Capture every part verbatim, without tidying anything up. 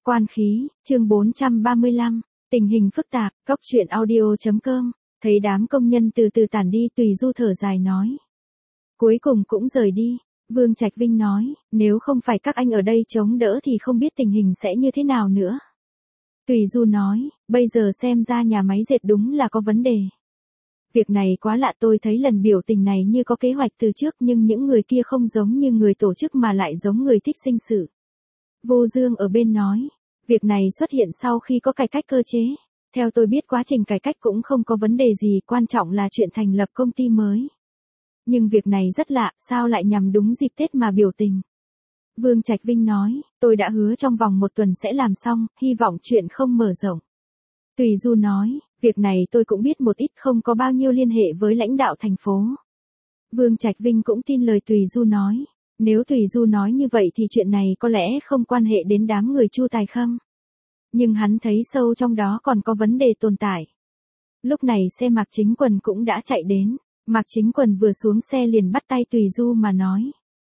Quan khí, chương bốn trăm ba mươi lăm, tình hình phức tạp, cốc truyện audio.com, thấy đám công nhân từ từ tản đi, Tùy Du thở dài nói. Cuối cùng cũng rời đi, Vương Trạch Vinh nói, nếu không phải các anh ở đây chống đỡ thì không biết tình hình sẽ như thế nào nữa. Tùy Du nói, bây giờ xem ra nhà máy dệt đúng là có vấn đề. Việc này quá lạ, tôi thấy lần biểu tình này như có kế hoạch từ trước, nhưng những người kia không giống như người tổ chức mà lại giống người thích sinh sự. Vô Dương ở bên nói, việc này xuất hiện sau khi có cải cách cơ chế. Theo tôi biết quá trình cải cách cũng không có vấn đề gì, quan trọng là chuyện thành lập công ty mới. Nhưng việc này rất lạ, sao lại nhằm đúng dịp Tết mà biểu tình? Vương Trạch Vinh nói, tôi đã hứa trong vòng một tuần sẽ làm xong, hy vọng chuyện không mở rộng. Tùy Du nói, việc này tôi cũng biết một ít, không có bao nhiêu liên hệ với lãnh đạo thành phố. Vương Trạch Vinh cũng tin lời Tùy Du nói. Nếu Tùy Du nói như vậy thì chuyện này có lẽ không quan hệ đến đám người Chu Tài Khâm. Nhưng hắn thấy sâu trong đó còn có vấn đề tồn tại. Lúc này xe Mạc Chính Quần cũng đã chạy đến. Mạc Chính Quần vừa xuống xe liền bắt tay Tùy Du mà nói.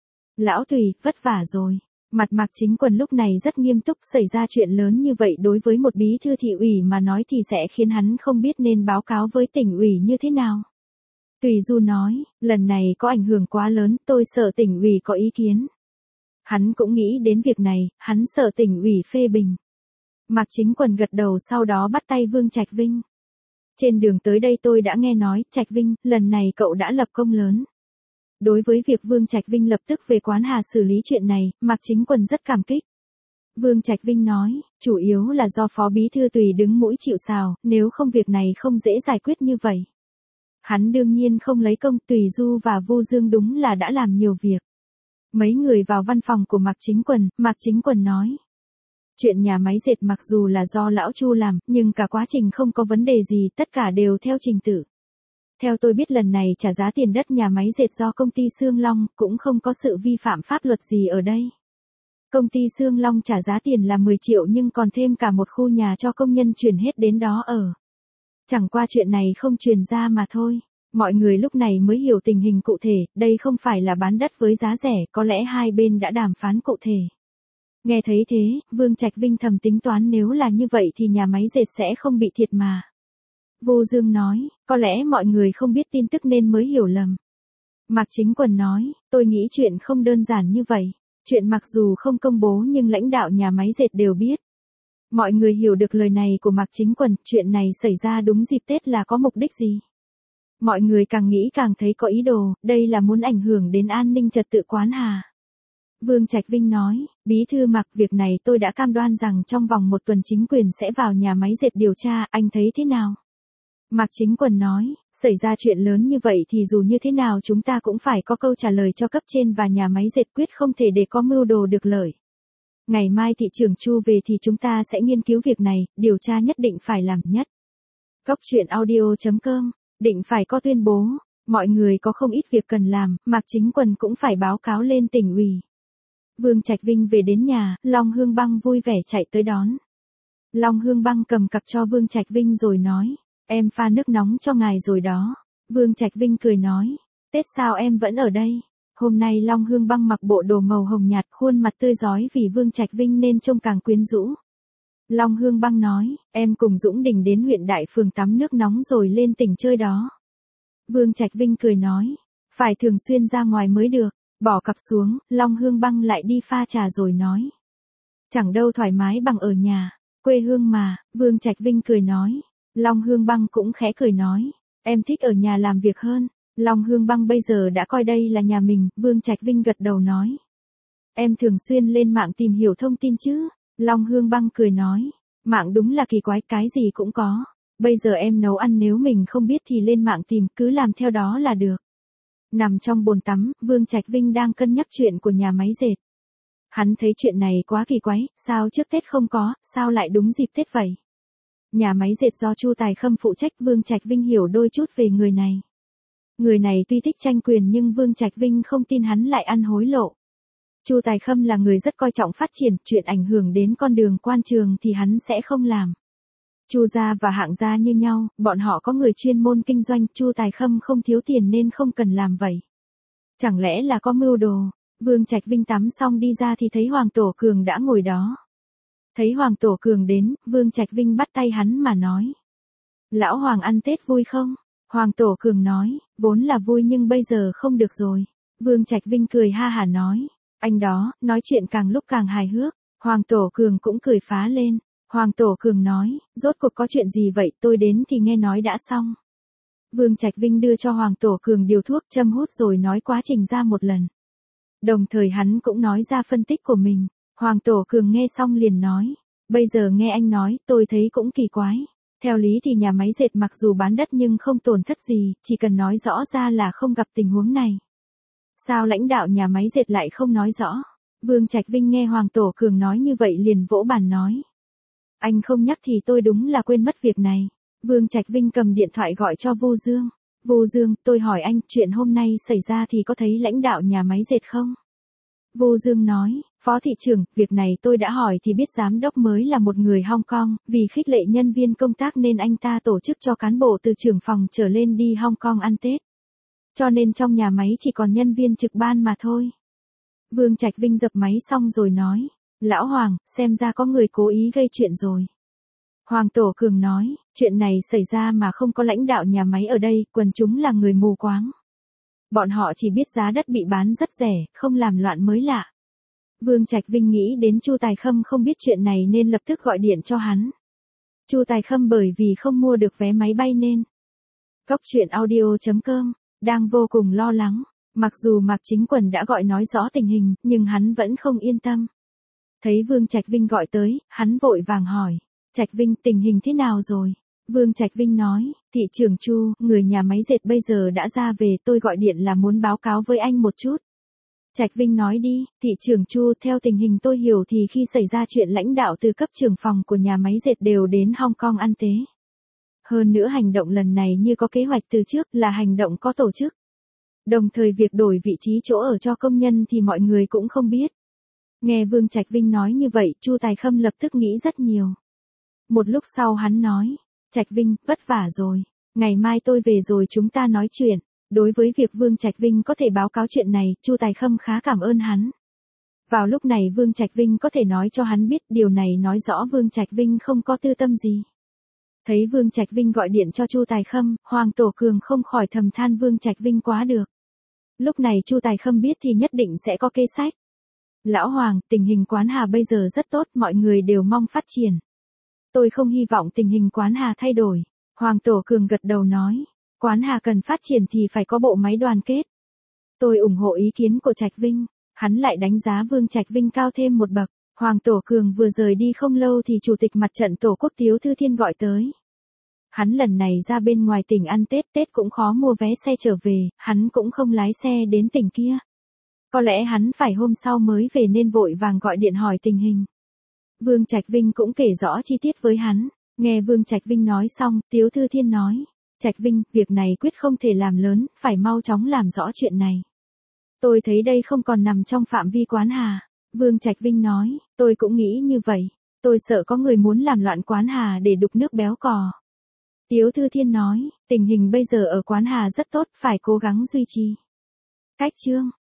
Lão Tùy, vất vả rồi. Mặt Mạc Chính Quần lúc này rất nghiêm túc, xảy ra chuyện lớn như vậy đối với một bí thư thị ủy mà nói thì sẽ khiến hắn không biết nên báo cáo với tỉnh ủy như thế nào. Tùy Du nói, lần này có ảnh hưởng quá lớn, tôi sợ tỉnh ủy có ý kiến. Hắn cũng nghĩ đến việc này, hắn sợ tỉnh ủy phê bình. Mạc Chính Quần gật đầu, sau đó bắt tay Vương Trạch Vinh. Trên đường tới đây tôi đã nghe nói, Trạch Vinh, lần này cậu đã lập công lớn. Đối với việc Vương Trạch Vinh lập tức về Quán Hà xử lý chuyện này, Mạc Chính Quần rất cảm kích. Vương Trạch Vinh nói, chủ yếu là do Phó Bí Thư Tùy đứng mũi chịu sào, nếu không việc này không dễ giải quyết như vậy. Hắn đương nhiên không lấy công, Tùy Du và Vô Dương đúng là đã làm nhiều việc. Mấy người vào văn phòng của Mạc Chính Quần, Mạc Chính Quần nói. Chuyện nhà máy dệt mặc dù là do Lão Chu làm, nhưng cả quá trình không có vấn đề gì, tất cả đều theo trình tự. Theo tôi biết lần này trả giá tiền đất nhà máy dệt do công ty Sương Long, cũng không có sự vi phạm pháp luật gì ở đây. Công ty Sương Long trả giá tiền là mười triệu nhưng còn thêm cả một khu nhà cho công nhân chuyển hết đến đó ở. Chẳng qua chuyện này không truyền ra mà thôi. Mọi người lúc này mới hiểu tình hình cụ thể, đây không phải là bán đất với giá rẻ, có lẽ hai bên đã đàm phán cụ thể. Nghe thấy thế, Vương Trạch Vinh thầm tính toán nếu là như vậy thì nhà máy dệt sẽ không bị thiệt mà. Vô Dương nói, có lẽ mọi người không biết tin tức nên mới hiểu lầm. Mạc Chính Quần nói, tôi nghĩ chuyện không đơn giản như vậy. Chuyện mặc dù không công bố nhưng lãnh đạo nhà máy dệt đều biết. Mọi người hiểu được lời này của Mạc Chính Quần, chuyện này xảy ra đúng dịp Tết là có mục đích gì? Mọi người càng nghĩ càng thấy có ý đồ, đây là muốn ảnh hưởng đến an ninh trật tự Quán Hà. Vương Trạch Vinh nói, Bí thư Mạc, việc này tôi đã cam đoan rằng trong vòng một tuần chính quyền sẽ vào nhà máy dệt điều tra, anh thấy thế nào? Mạc Chính Quần nói, xảy ra chuyện lớn như vậy thì dù như thế nào chúng ta cũng phải có câu trả lời cho cấp trên và nhà máy dệt, quyết không thể để có mưu đồ được lợi. Ngày mai thị trưởng Chu về thì chúng ta sẽ nghiên cứu việc này, điều tra nhất định phải làm nhất. Cốc truyện audio.com, định phải có tuyên bố, mọi người có không ít việc cần làm, Mạc Chính Quần cũng phải báo cáo lên tỉnh ủy. Vương Trạch Vinh về đến nhà, Long Hương Băng vui vẻ chạy tới đón. Long Hương Băng cầm cặp cho Vương Trạch Vinh rồi nói, em pha nước nóng cho ngài rồi đó. Vương Trạch Vinh cười nói, Tết sao em vẫn ở đây? Hôm nay Long Hương Băng mặc bộ đồ màu hồng nhạt, khuôn mặt tươi rói vì Vương Trạch Vinh nên trông càng quyến rũ. Long Hương Băng nói, em cùng Dũng Đình đến huyện Đại Phường tắm nước nóng rồi lên tỉnh chơi đó. Vương Trạch Vinh cười nói, phải thường xuyên ra ngoài mới được. Bỏ cặp xuống, Long Hương Băng lại đi pha trà rồi nói. Chẳng đâu thoải mái bằng ở nhà, quê hương mà, Vương Trạch Vinh cười nói. Long Hương Băng cũng khẽ cười nói, em thích ở nhà làm việc hơn. Long Hương Băng bây giờ đã coi đây là nhà mình, Vương Trạch Vinh gật đầu nói. Em thường xuyên lên mạng tìm hiểu thông tin chứ? Long Hương Băng cười nói, mạng đúng là kỳ quái, cái gì cũng có. Bây giờ em nấu ăn nếu mình không biết thì lên mạng tìm, cứ làm theo đó là được. Nằm trong bồn tắm, Vương Trạch Vinh đang cân nhắc chuyện của nhà máy dệt. Hắn thấy chuyện này quá kỳ quái, sao trước Tết không có, sao lại đúng dịp Tết vậy? Nhà máy dệt do Chu Tài Khâm phụ trách, Vương Trạch Vinh hiểu đôi chút về người này. Người này tuy thích tranh quyền nhưng Vương Trạch Vinh không tin hắn lại ăn hối lộ. Chu Tài Khâm là người rất coi trọng phát triển, chuyện ảnh hưởng đến con đường quan trường thì hắn sẽ không làm. Chu gia và Hạng gia như nhau, bọn họ có người chuyên môn kinh doanh, Chu Tài Khâm không thiếu tiền nên không cần làm vậy. Chẳng lẽ là có mưu đồ? Vương Trạch Vinh tắm xong đi ra thì thấy Hoàng Tổ Cường đã ngồi đó. Thấy Hoàng Tổ Cường đến, Vương Trạch Vinh bắt tay hắn mà nói. Lão Hoàng ăn Tết vui không? Hoàng Tổ Cường nói, vốn là vui nhưng bây giờ không được rồi. Vương Trạch Vinh cười ha hả nói, anh đó, nói chuyện càng lúc càng hài hước. Hoàng Tổ Cường cũng cười phá lên. Hoàng Tổ Cường nói, rốt cuộc có chuyện gì vậy, tôi đến thì nghe nói đã xong. Vương Trạch Vinh đưa cho Hoàng Tổ Cường điều thuốc châm hút rồi nói quá trình ra một lần. Đồng thời hắn cũng nói ra phân tích của mình. Hoàng Tổ Cường nghe xong liền nói, bây giờ nghe anh nói, tôi thấy cũng kỳ quái. Theo lý thì nhà máy dệt mặc dù bán đất nhưng không tổn thất gì, chỉ cần nói rõ ra là không gặp tình huống này. Sao lãnh đạo nhà máy dệt lại không nói rõ? Vương Trạch Vinh nghe Hoàng Tổ Cường nói như vậy liền vỗ bàn nói. Anh không nhắc thì tôi đúng là quên mất việc này. Vương Trạch Vinh cầm điện thoại gọi cho Vu Dương. Vu Dương, tôi hỏi anh, chuyện hôm nay xảy ra thì có thấy lãnh đạo nhà máy dệt không? Vu Dương nói, Phó thị trưởng, việc này tôi đã hỏi thì biết giám đốc mới là một người Hong Kong, vì khích lệ nhân viên công tác nên anh ta tổ chức cho cán bộ từ trưởng phòng trở lên đi Hong Kong ăn Tết. Cho nên trong nhà máy chỉ còn nhân viên trực ban mà thôi. Vương Trạch Vinh dập máy xong rồi nói, Lão Hoàng, xem ra có người cố ý gây chuyện rồi. Hoàng Tổ Cường nói, chuyện này xảy ra mà không có lãnh đạo nhà máy ở đây, quần chúng là người mù quáng. Bọn họ chỉ biết giá đất bị bán rất rẻ, không làm loạn mới lạ. Vương Trạch Vinh nghĩ đến Chu Tài Khâm không biết chuyện này nên lập tức gọi điện cho hắn. Chu Tài Khâm bởi vì không mua được vé máy bay nên. Cốc truyện audio chấm com, đang vô cùng lo lắng. Mặc dù Mạc Chính Quần đã gọi nói rõ tình hình, nhưng hắn vẫn không yên tâm. Thấy Vương Trạch Vinh gọi tới, hắn vội vàng hỏi. Trạch Vinh, tình hình thế nào rồi? Vương Trạch Vinh nói, thị trưởng Chu, người nhà máy dệt bây giờ đã ra về, tôi gọi điện là muốn báo cáo với anh một chút. Trạch Vinh nói đi, thị trưởng Chu, theo tình hình tôi hiểu thì khi xảy ra chuyện lãnh đạo từ cấp trưởng phòng của nhà máy dệt đều đến Hong Kong ăn Tết. Hơn nữa hành động lần này như có kế hoạch từ trước, là hành động có tổ chức. Đồng thời việc đổi vị trí chỗ ở cho công nhân thì mọi người cũng không biết. Nghe Vương Trạch Vinh nói như vậy, Chu Tài Khâm lập tức nghĩ rất nhiều. Một lúc sau hắn nói, Trạch Vinh, vất vả rồi. Ngày mai tôi về rồi chúng ta nói chuyện. Đối với việc Vương Trạch Vinh có thể báo cáo chuyện này, Chu Tài Khâm khá cảm ơn hắn. Vào lúc này Vương Trạch Vinh có thể nói cho hắn biết điều này nói rõ Vương Trạch Vinh không có tư tâm gì. Thấy Vương Trạch Vinh gọi điện cho Chu Tài Khâm, Hoàng Tổ Cường không khỏi thầm than Vương Trạch Vinh quá được. Lúc này Chu Tài Khâm biết thì nhất định sẽ có kế sách. Lão Hoàng, tình hình Quán Hà bây giờ rất tốt, mọi người đều mong phát triển. Tôi không hy vọng tình hình Quán Hà thay đổi. Hoàng Tổ Cường gật đầu nói, Quán Hà cần phát triển thì phải có bộ máy đoàn kết. Tôi ủng hộ ý kiến của Trạch Vinh. Hắn lại đánh giá Vương Trạch Vinh cao thêm một bậc. Hoàng Tổ Cường vừa rời đi không lâu thì Chủ tịch Mặt trận Tổ quốc Tiếu Thư Thiên gọi tới. Hắn lần này ra bên ngoài tỉnh ăn Tết, Tết cũng khó mua vé xe trở về, hắn cũng không lái xe đến tỉnh kia. Có lẽ hắn phải hôm sau mới về nên vội vàng gọi điện hỏi tình hình. Vương Trạch Vinh cũng kể rõ chi tiết với hắn. Nghe Vương Trạch Vinh nói xong, Tiếu Thư Thiên nói, Trạch Vinh, việc này quyết không thể làm lớn, phải mau chóng làm rõ chuyện này. Tôi thấy đây không còn nằm trong phạm vi Quán Hà. Vương Trạch Vinh nói, tôi cũng nghĩ như vậy. Tôi sợ có người muốn làm loạn Quán Hà để đục nước béo cò. Tiếu Thư Thiên nói, tình hình bây giờ ở Quán Hà rất tốt, phải cố gắng duy trì. Cách chương